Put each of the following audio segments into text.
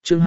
chương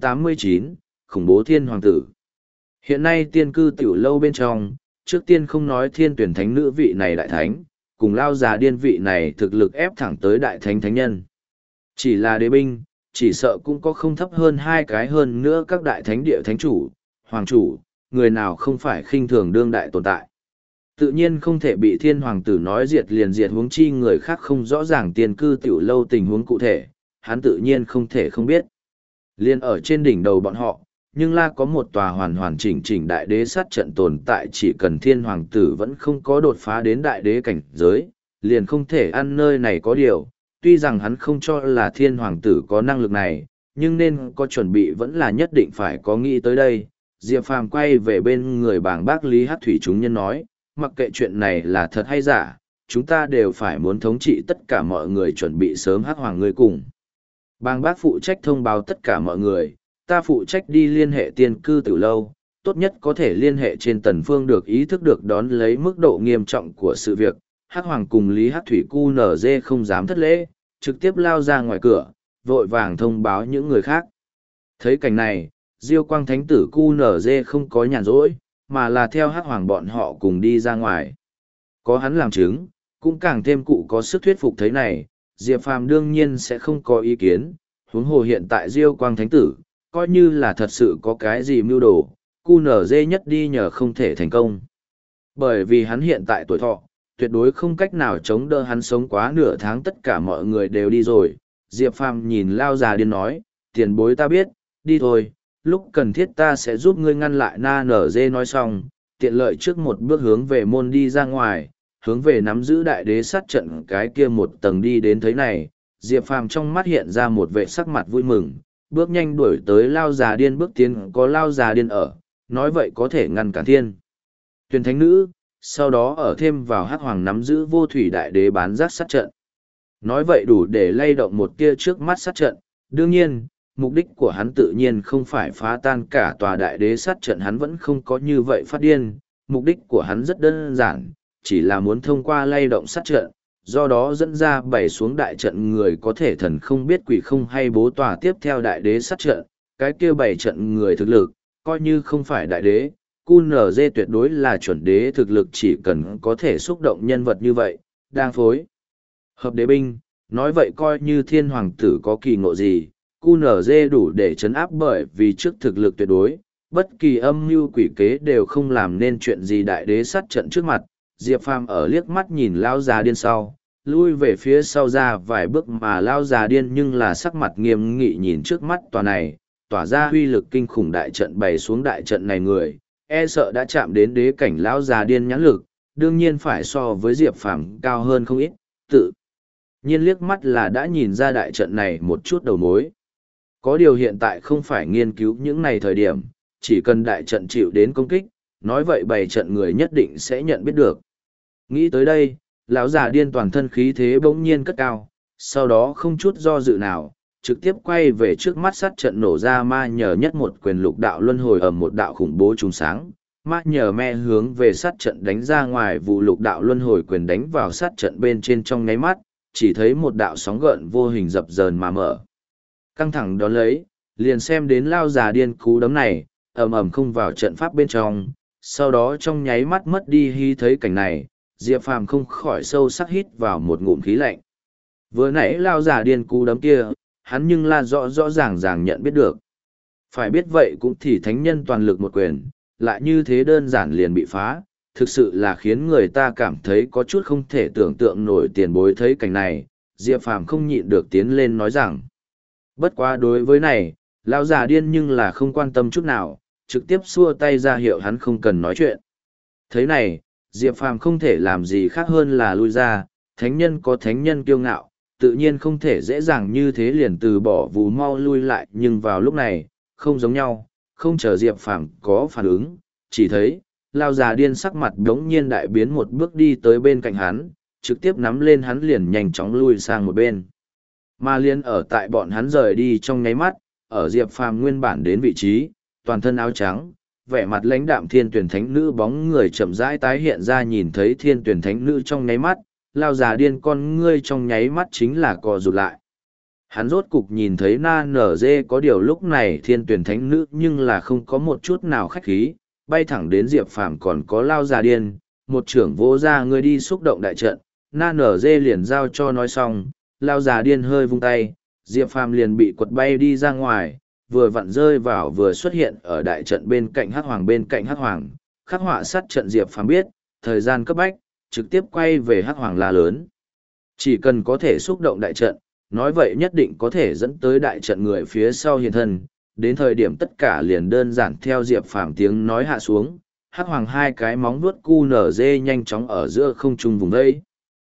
289, khủng bố thiên hoàng tử. Hiện nay tiên cư tiểu lâu bên trong, trước tiên không nói thiên tuyển thánh nữ vị này đại thánh, cùng lao già điên vị này thực lực ép thẳng tới đại thánh thánh nhân. Chỉ là đế binh, chỉ sợ cũng có không thấp hơn hai cái hơn nữa các đại thánh địa thánh chủ, hoàng chủ, người nào không phải khinh thường đương đại tồn tại. Tự nhiên không thể bị thiên hoàng tử nói diệt liền diệt, huống chi người khác không rõ ràng tiên cư tiểu lâu tình huống cụ thể, hắn tự nhiên không thể không biết. Liên ở trên đỉnh đầu bọn họ, nhưng là có một tòa hoàn hoàn chỉnh chỉnh đại đế sát trận tồn tại, chỉ cần thiên hoàng tử vẫn không có đột phá đến đại đế cảnh giới, liền không thể ăn nơi này có điều. Tuy rằng hắn không cho là thiên hoàng tử có năng lực này, nhưng nên có chuẩn bị vẫn là nhất định phải có nghĩ tới đây. Diệp Phàm quay về bên người bảng bác Lý Hát Thủy chúng nhân nói, mặc kệ chuyện này là thật hay giả, chúng ta đều phải muốn thống trị tất cả mọi người, chuẩn bị sớm hắc hoàng ngươi cùng. Bang bác phụ trách thông báo tất cả mọi người, ta phụ trách đi liên hệ tiên cư tiểu lâu, tốt nhất có thể liên hệ trên Tần Phương được ý thức được đón lấy mức độ nghiêm trọng của sự việc. Hắc hoàng cùng Lý Hát Thủy QNZ không dám thất lễ, trực tiếp lao ra ngoài cửa, vội vàng thông báo những người khác. Thấy cảnh này, Diêu Quang Thánh tử QNZ không có nhàn rỗi, mà là theo Hắc hoàng bọn họ cùng đi ra ngoài. Có hắn làm chứng, cũng càng thêm cụ có sức thuyết phục. Thấy này, Diệp Phàm đương nhiên sẽ không có ý kiến, huống hồ hiện tại Diêu Quang Thánh tử, coi như là thật sự có cái gì mưu đồ, QNZ nhất đi nhờ không thể thành công. Bởi vì hắn hiện tại tuổi thọ, tuyệt đối không cách nào chống đỡ hắn sống quá nửa tháng, tất cả mọi người đều đi rồi. Diệp Phàm nhìn lao già điên nói, tiền bối ta biết, đi thôi, lúc cần thiết ta sẽ giúp ngươi ngăn lại. Na nở dê nói xong, tiện lợi trước một bước hướng về môn đi ra ngoài, hướng về nắm giữ đại đế sát trận cái kia một tầng đi đến. Thấy này, Diệp Phàm trong mắt hiện ra một vẻ sắc mặt vui mừng, bước nhanh đuổi tới lao già điên. Bước tiến có lao già điên ở, nói vậy có thể ngăn cản thiên tuyển thánh nữ, sau đó ở thêm vào hắc hoàng nắm giữ vô thủy đại đế bán rác sát trận. Nói vậy đủ để lay động một tia trước mắt sát trận. Đương nhiên, mục đích của hắn tự nhiên không phải phá tan cả tòa đại đế sát trận, hắn vẫn không có như vậy phát điên. Mục đích của hắn rất đơn giản, chỉ là muốn thông qua lay động sát trận, do đó dẫn ra bày xuống đại trận người có thể thần không biết quỷ không hay bố tòa tiếp theo đại đế sát trận. Cái kia bày trận người thực lực, coi như không phải đại đế, QNZ tuyệt đối là chuẩn đế thực lực, chỉ cần có thể xúc động nhân vật như vậy, đang phối hợp đế binh, nói vậy coi như thiên hoàng tử có kỳ ngộ gì, QNZ đủ để chấn áp, bởi vì trước thực lực tuyệt đối, bất kỳ âm mưu quỷ kế đều không làm nên chuyện gì. Đại đế sát trận trước mặt, Diệp Phàm ở liếc mắt nhìn lao già điên sau, lui về phía sau ra vài bước, mà lao già điên nhưng là sắc mặt nghiêm nghị nhìn trước mắt tòa này, tỏa ra huy lực kinh khủng đại trận. Bày xuống đại trận này người, e sợ đã chạm đến đế cảnh. Lão già điên nhãn lực, đương nhiên phải so với Diệp Phàm cao hơn không ít, tự nhiên liếc mắt là đã nhìn ra đại trận này một chút đầu mối. Có điều hiện tại không phải nghiên cứu những này thời điểm, chỉ cần đại trận chịu đến công kích, nói vậy bày trận người nhất định sẽ nhận biết được. Nghĩ tới đây, lão già điên toàn thân khí thế bỗng nhiên cất cao, sau đó không chút do dự nào, trực tiếp quay về trước mắt sát trận nổ ra ma nhờ nhất một quyền. Lục đạo luân hồi ở một đạo khủng bố trùng sáng, ma nhờ me hướng về sát trận đánh ra ngoài, vụ lục đạo luân hồi quyền đánh vào sát trận bên trên. Trong nháy mắt, chỉ thấy một đạo sóng gợn vô hình dập dờn mà mở. Căng thẳng đón lấy, liền xem đến lao già điên cú đấm này, ầm ầm không vào trận pháp bên trong, sau đó trong nháy mắt mất đi. Khi thấy cảnh này, Diệp Phàm không khỏi sâu sắc hít vào một ngụm khí lạnh. Vừa nãy lao già điên cú đấm kia, hắn nhưng là rõ rõ ràng ràng nhận biết được. Phải biết vậy cũng thì thánh nhân toàn lực một quyền, lại như thế đơn giản liền bị phá, thực sự là khiến người ta cảm thấy có chút không thể tưởng tượng nổi. Tiền bối thấy cảnh này, Diệp Phàm không nhịn được tiến lên nói rằng. Bất quá đối với này, lão già điên nhưng là không quan tâm chút nào, trực tiếp xua tay ra hiệu hắn không cần nói chuyện. Thế này, Diệp Phàm không thể làm gì khác hơn là lui ra. Thánh nhân có thánh nhân kiêu ngạo, tự nhiên không thể dễ dàng như thế liền từ bỏ, vù mau lui lại. Nhưng vào lúc này, không giống nhau, không chờ Diệp Phàm có phản ứng, chỉ thấy lao già điên sắc mặt đống nhiên đại biến, một bước đi tới bên cạnh hắn, trực tiếp nắm lên hắn liền nhanh chóng lui sang một bên. Mà liên ở tại bọn hắn rời đi trong nháy mắt, ở Diệp Phàm nguyên bản đến vị trí, toàn thân áo trắng, vẻ mặt lãnh đạm thiên tuyển thánh nữ bóng người chậm rãi tái hiện ra. Nhìn thấy thiên tuyển thánh nữ trong nháy mắt, lao già điên con ngươi trong nháy mắt chính là co rụt lại. Hắn rốt cục nhìn thấy na nở dê, có điều lúc này thiên tuyển thánh nữ nhưng là không có một chút nào khách khí, bay thẳng đến Diệp Phàm còn có lao già điên, một trưởng vỗ ra người đi xúc động đại trận, na nở dê liền giao cho nói xong, lao già điên hơi vung tay, Diệp Phàm liền bị quật bay đi ra ngoài, vừa vặn rơi vào vừa xuất hiện ở đại trận bên cạnh hắc hoàng. Bên cạnh hắc hoàng, khắc họa sát trận Diệp Phàm biết, thời gian cấp bách, trực tiếp quay về hắc hoàng la lớn. Chỉ cần có thể xúc động đại trận, nói vậy nhất định có thể dẫn tới đại trận người phía sau hiện thân, đến thời điểm tất cả liền đơn giản theo Diệp Phàm tiếng nói hạ xuống, hắc hoàng hai cái móng vuốt cu nở dê nhanh chóng ở giữa không trung vùng đây.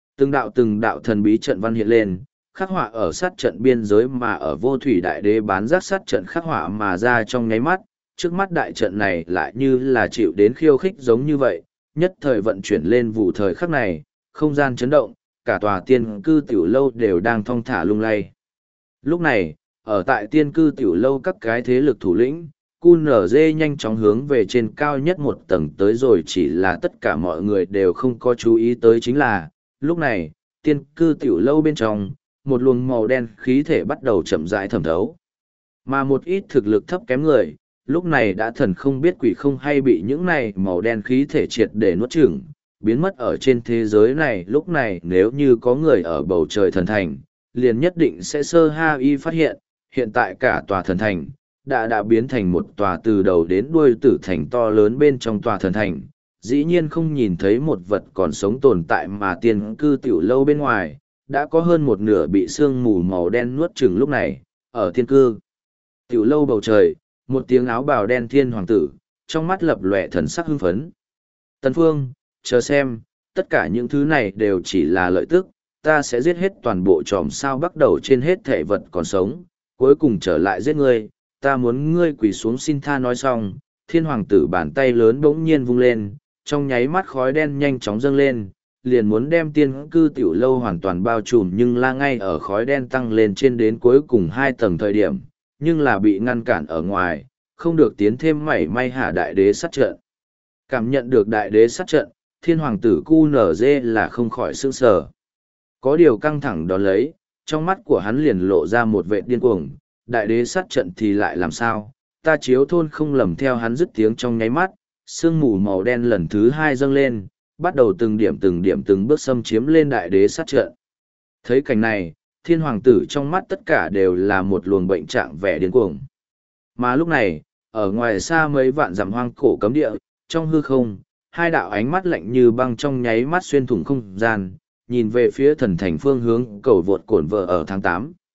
Từng đạo thần bí trận văn hiện lên, khắc họa ở sát trận biên giới mà ở vô thủy đại đế bán giác sát trận khắc họa mà ra trong nháy mắt, trước mắt đại trận này lại như là chịu đến khiêu khích giống như vậy, nhất thời vận chuyển lên vụ thời khắc này, không gian chấn động, cả tòa tiên cư tiểu lâu đều đang thong thả lung lay. Lúc này, ở tại tiên cư tiểu lâu các cái thế lực thủ lĩnh, QNZ nhanh chóng hướng về trên cao nhất một tầng tới rồi, chỉ là tất cả mọi người đều không có chú ý tới chính là, lúc này, tiên cư tiểu lâu bên trong, một luồng màu đen khí thể bắt đầu chậm rãi thẩm thấu. Mà một ít thực lực thấp kém người, lúc này đã thần không biết quỷ không hay bị những này màu đen khí thể triệt để nuốt chửng, biến mất ở trên thế giới này. Lúc này nếu như có người ở bầu trời thần thành, liền nhất định sẽ sơ ha y phát hiện, hiện tại cả tòa thần thành, đã biến thành một tòa từ đầu đến đuôi tử thành to lớn. Bên trong tòa thần thành, dĩ nhiên không nhìn thấy một vật còn sống tồn tại, mà tiên cư tiểu lâu bên ngoài, đã có hơn một nửa bị sương mù màu đen nuốt chửng. Lúc này, ở tiên cư tiểu lâu bầu trời, một tiếng áo bào đen thiên hoàng tử, trong mắt lập lòe thần sắc hưng phấn. Tần Phương, chờ xem, tất cả những thứ này đều chỉ là lợi tức, ta sẽ giết hết toàn bộ chòm sao bắt đầu trên hết thể vật còn sống, cuối cùng trở lại giết ngươi, ta muốn ngươi quỳ xuống xin tha. Nói xong, thiên hoàng tử bàn tay lớn bỗng nhiên vung lên, trong nháy mắt khói đen nhanh chóng dâng lên, liền muốn đem tiên cư tiểu lâu hoàn toàn bao trùm, nhưng là ngay ở khói đen tăng lên trên đến cuối cùng 2 tầng thời điểm, nhưng là bị ngăn cản ở ngoài, không được tiến thêm mảy may hạ đại đế sát trận. Cảm nhận được đại đế sát trận, thiên hoàng tử QNZ là không khỏi sững sờ. Có điều căng thẳng đón lấy, trong mắt của hắn liền lộ ra một vẻ điên cuồng, đại đế sát trận thì lại làm sao, ta chiếu thôn không lầm. Theo hắn dứt tiếng trong nháy mắt, sương mù màu đen lần thứ 2 dâng lên, bắt đầu từng điểm từng bước xâm chiếm lên đại đế sát trận. Thấy cảnh này, thiên hoàng tử trong mắt tất cả đều là một luồng bệnh trạng vẻ điên cuồng. Mà lúc này, ở ngoài xa mấy vạn dặm hoang cổ cấm địa, trong hư không, hai đạo ánh mắt lạnh như băng trong nháy mắt xuyên thủng không gian, nhìn về phía thần thành phương hướng cầu vượt cổn vợ ở tháng 8,